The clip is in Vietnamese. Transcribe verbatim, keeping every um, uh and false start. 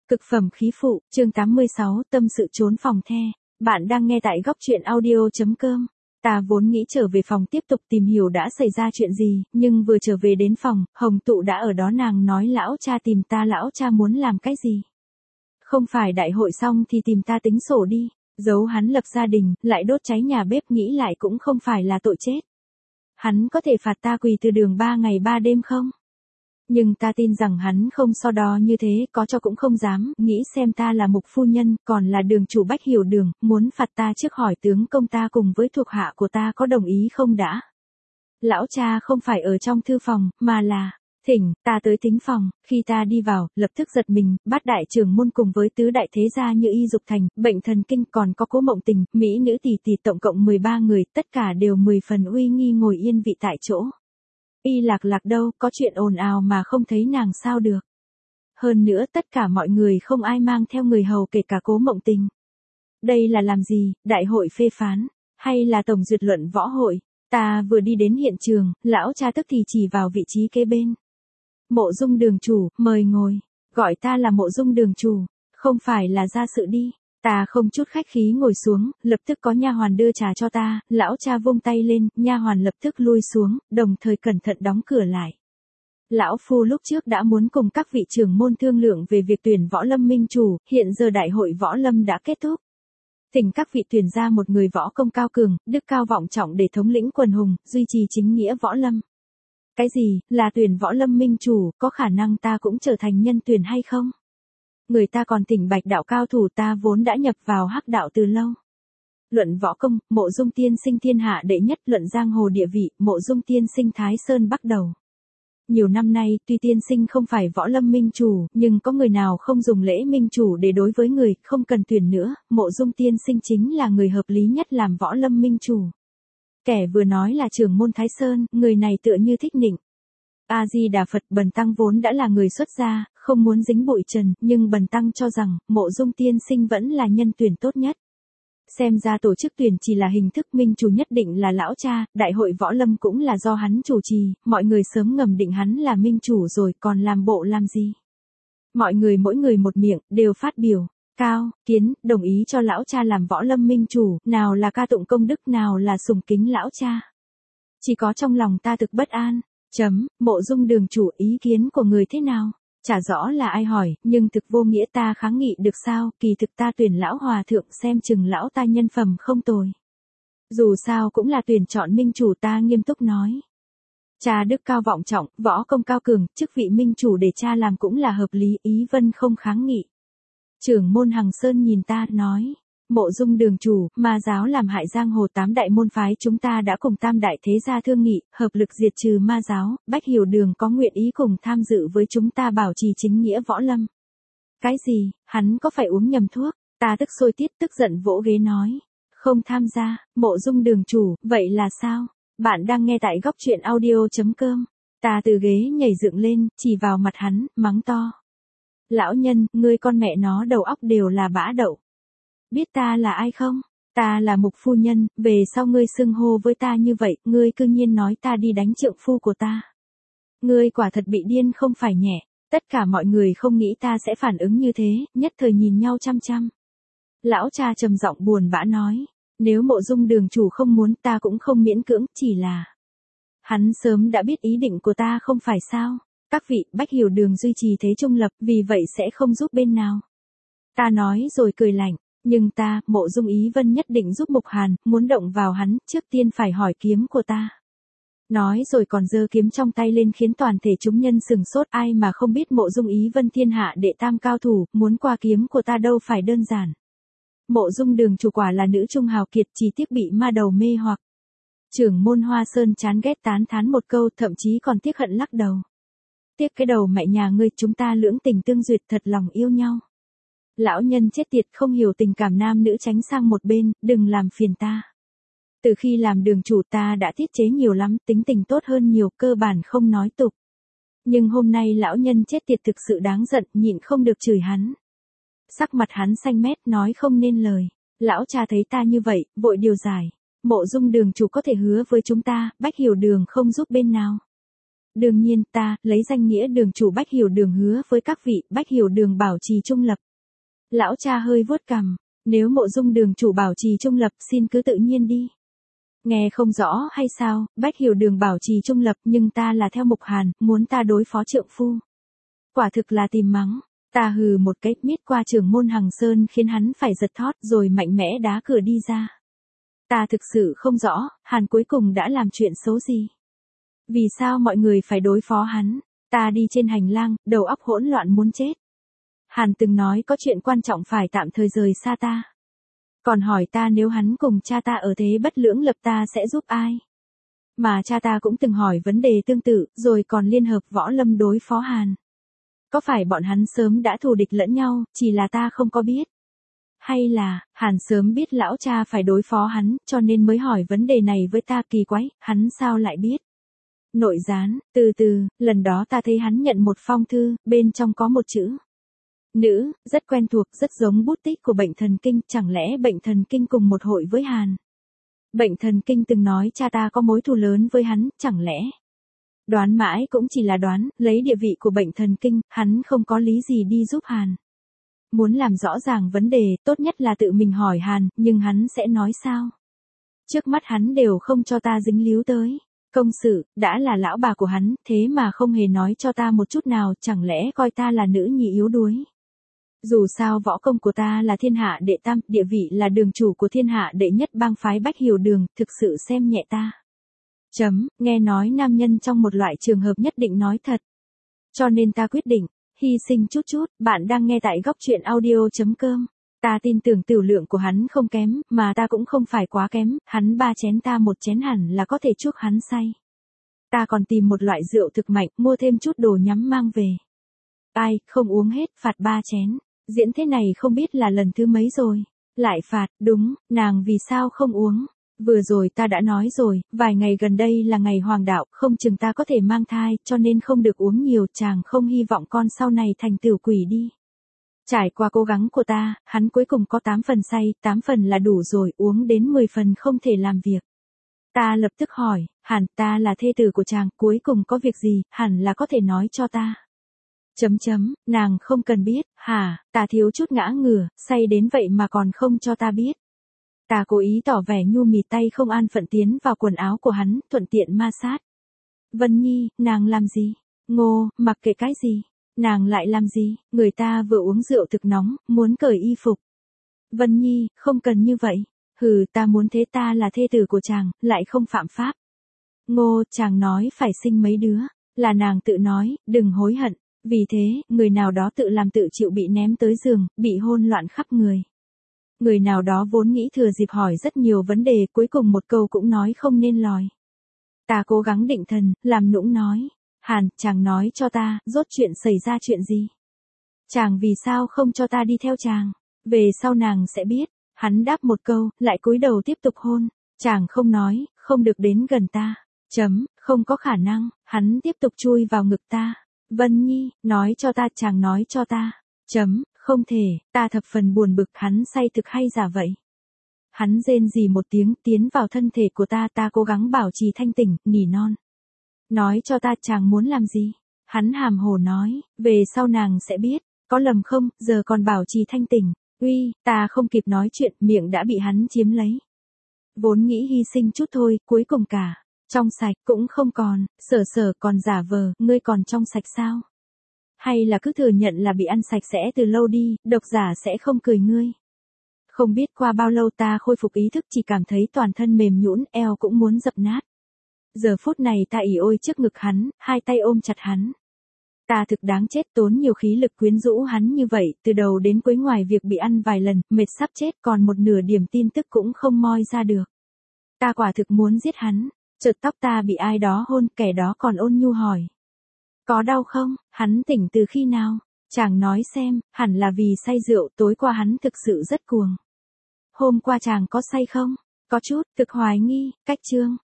Cực phẩm khí phụ, chương tám mươi sáu, tâm sự trốn phòng the. Bạn đang nghe tại góc truyện audio.com. Ta vốn nghĩ trở về phòng tiếp tục tìm hiểu đã xảy ra chuyện gì, nhưng vừa trở về đến phòng, Hồng Tụ đã ở đó. Nàng nói lão cha tìm ta, lão cha muốn làm cái gì? Không phải đại hội xong thì tìm ta tính sổ đi, giấu hắn lập gia đình, lại đốt cháy nhà bếp, nghĩ lại cũng không phải là tội chết. Hắn có thể phạt ta quỳ từ đường ba ngày ba đêm không? Nhưng ta tin rằng hắn không so đo như thế, có cho cũng không dám, nghĩ xem ta là mục phu nhân, còn là đường chủ Bách Hiểu Đường, muốn phạt ta trước hỏi tướng công ta cùng với thuộc hạ của ta có đồng ý không đã. Lão cha không phải ở trong thư phòng, mà là, thỉnh, ta tới thính phòng, khi ta đi vào, lập tức giật mình, Bát đại trưởng môn cùng với tứ đại thế gia như Y Dục Thành, Bệnh Thần Kinh, còn có Cố Mộng Tình, Mỹ nữ tỷ tỷ, tổng cộng mười ba người, tất cả đều mười phần uy nghi ngồi yên vị tại chỗ. Y Lạc Lạc đâu, có chuyện ồn ào mà không thấy nàng sao được. Hơn nữa tất cả mọi người không ai mang theo người hầu, kể cả Cố Mộng Tình. Đây là làm gì, đại hội phê phán, hay là tổng duyệt luận võ hội? Ta vừa đi đến hiện trường, lão cha tức thì chỉ vào vị trí kế bên. Mộ Dung đường chủ, mời ngồi. Gọi ta là Mộ Dung đường chủ, không phải là gia sự đi. Ta không chút khách khí ngồi xuống, lập tức có nha hoàn đưa trà cho ta, lão cha vung tay lên, nha hoàn lập tức lui xuống, đồng thời cẩn thận đóng cửa lại. Lão phu lúc trước đã muốn cùng các vị trưởng môn thương lượng về việc tuyển võ lâm minh chủ, hiện giờ đại hội võ lâm đã kết thúc. Thỉnh các vị tuyển ra một người võ công cao cường, đức cao vọng trọng để thống lĩnh quần hùng, duy trì chính nghĩa võ lâm. Cái gì, là tuyển võ lâm minh chủ, có khả năng ta cũng trở thành nhân tuyển hay không? Người ta còn thỉnh Bạch đạo cao thủ, ta vốn đã nhập vào hắc đạo từ lâu. Luận võ công, Mộ Dung tiên sinh thiên hạ đệ nhất, luận giang hồ địa vị, Mộ Dung tiên sinh Thái Sơn bắt đầu. Nhiều năm nay, tuy tiên sinh không phải võ lâm minh chủ, nhưng có người nào không dùng lễ minh chủ để đối với người, không cần tuyển nữa, Mộ Dung tiên sinh chính là người hợp lý nhất làm võ lâm minh chủ. Kẻ vừa nói là trưởng môn Thái Sơn, người này tựa như thích nịnh. A-di-đà Phật, bần tăng vốn đã là người xuất gia, không muốn dính bụi trần, nhưng bần tăng cho rằng, Mộ Dung tiên sinh vẫn là nhân tuyển tốt nhất. Xem ra tổ chức tuyển chỉ là hình thức, minh chủ nhất định là lão cha, đại hội võ lâm cũng là do hắn chủ trì, mọi người sớm ngầm định hắn là minh chủ rồi, còn làm bộ làm gì. Mọi người mỗi người một miệng, đều phát biểu, Cao Kiến, đồng ý cho lão cha làm võ lâm minh chủ, nào là ca tụng công đức, nào là sùng kính lão cha. Chỉ có trong lòng ta thực bất an. Chấm, Mộ Dung đường chủ, ý kiến của người thế nào? Chả rõ là ai hỏi, nhưng thực vô nghĩa, ta kháng nghị được sao? Kỳ thực ta tuyển lão hòa thượng, xem chừng lão ta nhân phẩm không tồi. Dù sao cũng là tuyển chọn minh chủ, ta nghiêm túc nói. Cha đức cao vọng trọng, võ công cao cường, chức vị minh chủ để cha làm cũng là hợp lý, ý vân không kháng nghị. Trưởng môn Hằng Sơn nhìn ta, nói. Mộ Dung đường chủ, ma giáo làm hại giang hồ tám đại môn phái, chúng ta đã cùng tam đại thế gia thương nghị, hợp lực diệt trừ ma giáo, Bách Hiểu Đường có nguyện ý cùng tham dự với chúng ta bảo trì chính nghĩa võ lâm. Cái gì, hắn có phải uống nhầm thuốc? Ta tức sôi tiết, tức giận vỗ ghế nói. Không tham gia, Mộ Dung đường chủ, vậy là sao? Bạn đang nghe tại góc truyện audio.com. Ta từ ghế nhảy dựng lên, chỉ vào mặt hắn, mắng to. Lão nhân, ngươi con mẹ nó đầu óc đều là bã đậu. Biết ta là ai không? Ta là mục phu nhân, về sau ngươi xưng hô với ta như vậy, ngươi cư nhiên nói ta đi đánh trượng phu của ta. Ngươi quả thật bị điên không phải nhẹ. Tất cả mọi người không nghĩ ta sẽ phản ứng như thế, nhất thời nhìn nhau chăm chăm. Lão cha trầm giọng buồn bã nói, nếu Mộ Dung đường chủ không muốn, ta cũng không miễn cưỡng, chỉ là hắn sớm đã biết ý định của ta không phải sao? Các vị, Bách Hiểu Đường duy trì thế trung lập, vì vậy sẽ không giúp bên nào. Ta nói rồi cười lạnh. Nhưng ta, Mộ Dung Ý Vân nhất định giúp Mục Hàn, muốn động vào hắn, trước tiên phải hỏi kiếm của ta. Nói rồi còn giơ kiếm trong tay lên, khiến toàn thể chúng nhân sừng sốt, ai mà không biết Mộ Dung Ý Vân thiên hạ đệ tam cao thủ, muốn qua kiếm của ta đâu phải đơn giản. Mộ Dung đường chủ quả là nữ trung hào kiệt, chỉ tiếc bị ma đầu mê hoặc. Trưởng môn Hoa Sơn chán ghét tán thán một câu, thậm chí còn tiếc hận lắc đầu. Tiếc cái đầu mẹ nhà ngươi, chúng ta lưỡng tình tương duyệt, thật lòng yêu nhau. Lão nhân chết tiệt, không hiểu tình cảm nam nữ, tránh sang một bên, đừng làm phiền ta. Từ khi làm đường chủ ta đã tiết chế nhiều lắm, tính tình tốt hơn nhiều, cơ bản không nói tục. Nhưng hôm nay lão nhân chết tiệt thực sự đáng giận, nhịn không được chửi hắn. Sắc mặt hắn xanh mét, nói không nên lời. Lão cha thấy ta như vậy, vội điều giải. Mộ Dung đường chủ có thể hứa với chúng ta, Bách Hiểu Đường không giúp bên nào. Đương nhiên ta, lấy danh nghĩa đường chủ Bách Hiểu Đường hứa với các vị, Bách Hiểu Đường bảo trì trung lập. Lão cha hơi vuốt cằm, nếu Mộ Dung đường chủ bảo trì trung lập xin cứ tự nhiên đi. Nghe không rõ hay sao, Bách Hiểu Đường bảo trì trung lập nhưng ta là theo Mục Hàn, muốn ta đối phó trượng phu. Quả thực là tìm mắng, ta hừ một cái miết qua trưởng môn Hằng Sơn khiến hắn phải giật thót rồi mạnh mẽ đá cửa đi ra. Ta thực sự không rõ, Hàn cuối cùng đã làm chuyện xấu gì. Vì sao mọi người phải đối phó hắn, ta đi trên hành lang, đầu óc hỗn loạn muốn chết. Hàn từng nói có chuyện quan trọng phải tạm thời rời xa ta. Còn hỏi ta nếu hắn cùng cha ta ở thế bất lưỡng lập ta sẽ giúp ai. Mà cha ta cũng từng hỏi vấn đề tương tự, rồi còn liên hợp võ lâm đối phó Hàn. Có phải bọn hắn sớm đã thù địch lẫn nhau, chỉ là ta không có biết. Hay là, Hàn sớm biết lão cha phải đối phó hắn, cho nên mới hỏi vấn đề này với ta kỳ quái, hắn sao lại biết. Nội gián, từ từ, lần đó ta thấy hắn nhận một phong thư, bên trong có một chữ. Nữ, rất quen thuộc, rất giống bút tích của bệnh thần kinh, chẳng lẽ bệnh thần kinh cùng một hội với Hàn. Bệnh thần kinh từng nói cha ta có mối thù lớn với hắn, chẳng lẽ. Đoán mãi cũng chỉ là đoán, lấy địa vị của bệnh thần kinh, hắn không có lý gì đi giúp Hàn. Muốn làm rõ ràng vấn đề, tốt nhất là tự mình hỏi Hàn, nhưng hắn sẽ nói sao? Trước mắt hắn đều không cho ta dính líu tới. Công sự, đã là lão bà của hắn, thế mà không hề nói cho ta một chút nào, chẳng lẽ coi ta là nữ nhi yếu đuối. Dù sao võ công của ta là thiên hạ đệ tam, địa vị là đường chủ của thiên hạ đệ nhất bang phái Bách Hiểu Đường, thực sự xem nhẹ ta. Chấm, nghe nói nam nhân trong một loại trường hợp nhất định nói thật. Cho nên ta quyết định, hy sinh chút chút, bạn đang nghe tại góc truyện audio.com. Ta tin tưởng tiểu lượng của hắn không kém, mà ta cũng không phải quá kém, hắn ba chén ta một chén hẳn là có thể chuốc hắn say. Ta còn tìm một loại rượu thực mạnh, mua thêm chút đồ nhắm mang về. Ai, không uống hết, phạt ba chén. Diễn thế này không biết là lần thứ mấy rồi. Lại phạt, đúng, nàng vì sao không uống. Vừa rồi ta đã nói rồi, vài ngày gần đây là ngày hoàng đạo, không chừng ta có thể mang thai, cho nên không được uống nhiều, chàng không hy vọng con sau này thành tiểu quỷ đi. Trải qua cố gắng của ta, hắn cuối cùng có tám phần say, tám phần là đủ rồi, uống đến mười phần không thể làm việc. Ta lập tức hỏi, hẳn ta là thê tử của chàng, cuối cùng có việc gì, hẳn là có thể nói cho ta. Chấm chấm, nàng không cần biết, hả, ta thiếu chút ngã ngửa, say đến vậy mà còn không cho ta biết. Ta cố ý tỏ vẻ nhu mì tay không an phận tiến vào quần áo của hắn, thuận tiện ma sát. Vân Nhi, nàng làm gì? Ngô, mặc kệ cái gì? Nàng lại làm gì? Người ta vừa uống rượu thực nóng, muốn cởi y phục. Vân Nhi, không cần như vậy. Hừ, ta muốn thế, ta là thê tử của chàng, lại không phạm pháp. Ngô, chàng nói phải sinh mấy đứa. Là nàng tự nói, đừng hối hận. Vì thế, người nào đó tự làm tự chịu bị ném tới giường, bị hôn loạn khắp người. Người nào đó vốn nghĩ thừa dịp hỏi rất nhiều vấn đề, cuối cùng một câu cũng nói không nên lòi. Ta cố gắng định thần, làm nũng nói. Hàn, chàng nói cho ta, rốt chuyện xảy ra chuyện gì? Chàng vì sao không cho ta đi theo chàng? Về sau nàng sẽ biết. Hắn đáp một câu, lại cúi đầu tiếp tục hôn. Chàng không nói, không được đến gần ta. Chấm, không có khả năng, hắn tiếp tục chui vào ngực ta. Vân Nhi, nói cho ta, chàng nói cho ta. Chấm, không thể, ta thập phần buồn bực, hắn say thực hay giả vậy? Hắn rên rỉ một tiếng, tiến vào thân thể của ta, ta cố gắng bảo trì thanh tỉnh, nỉ non. Nói cho ta, chàng muốn làm gì? Hắn hàm hồ nói, về sau nàng sẽ biết, có lầm không, giờ còn bảo trì thanh tỉnh. Uy, ta không kịp nói chuyện, miệng đã bị hắn chiếm lấy. Vốn nghĩ hy sinh chút thôi, cuối cùng cả. Trong sạch, cũng không còn, sở sở còn giả vờ, ngươi còn trong sạch sao? Hay là cứ thừa nhận là bị ăn sạch sẽ từ lâu đi, độc giả sẽ không cười ngươi. Không biết qua bao lâu ta khôi phục ý thức, chỉ cảm thấy toàn thân mềm nhũn, eo cũng muốn dập nát. Giờ phút này ta ỉ ôi trước ngực hắn, hai tay ôm chặt hắn. Ta thực đáng chết, tốn nhiều khí lực quyến rũ hắn như vậy, từ đầu đến cuối ngoài việc bị ăn vài lần, mệt sắp chết, còn một nửa điểm tin tức cũng không moi ra được. Ta quả thực muốn giết hắn. Chợt tóc ta bị ai đó hôn, kẻ đó còn ôn nhu hỏi. Có đau không? Hắn tỉnh từ khi nào? Chàng nói xem, hẳn là vì say rượu, tối qua hắn thực sự rất cuồng. Hôm qua chàng có say không? Có chút, thực hoài nghi, cách chương.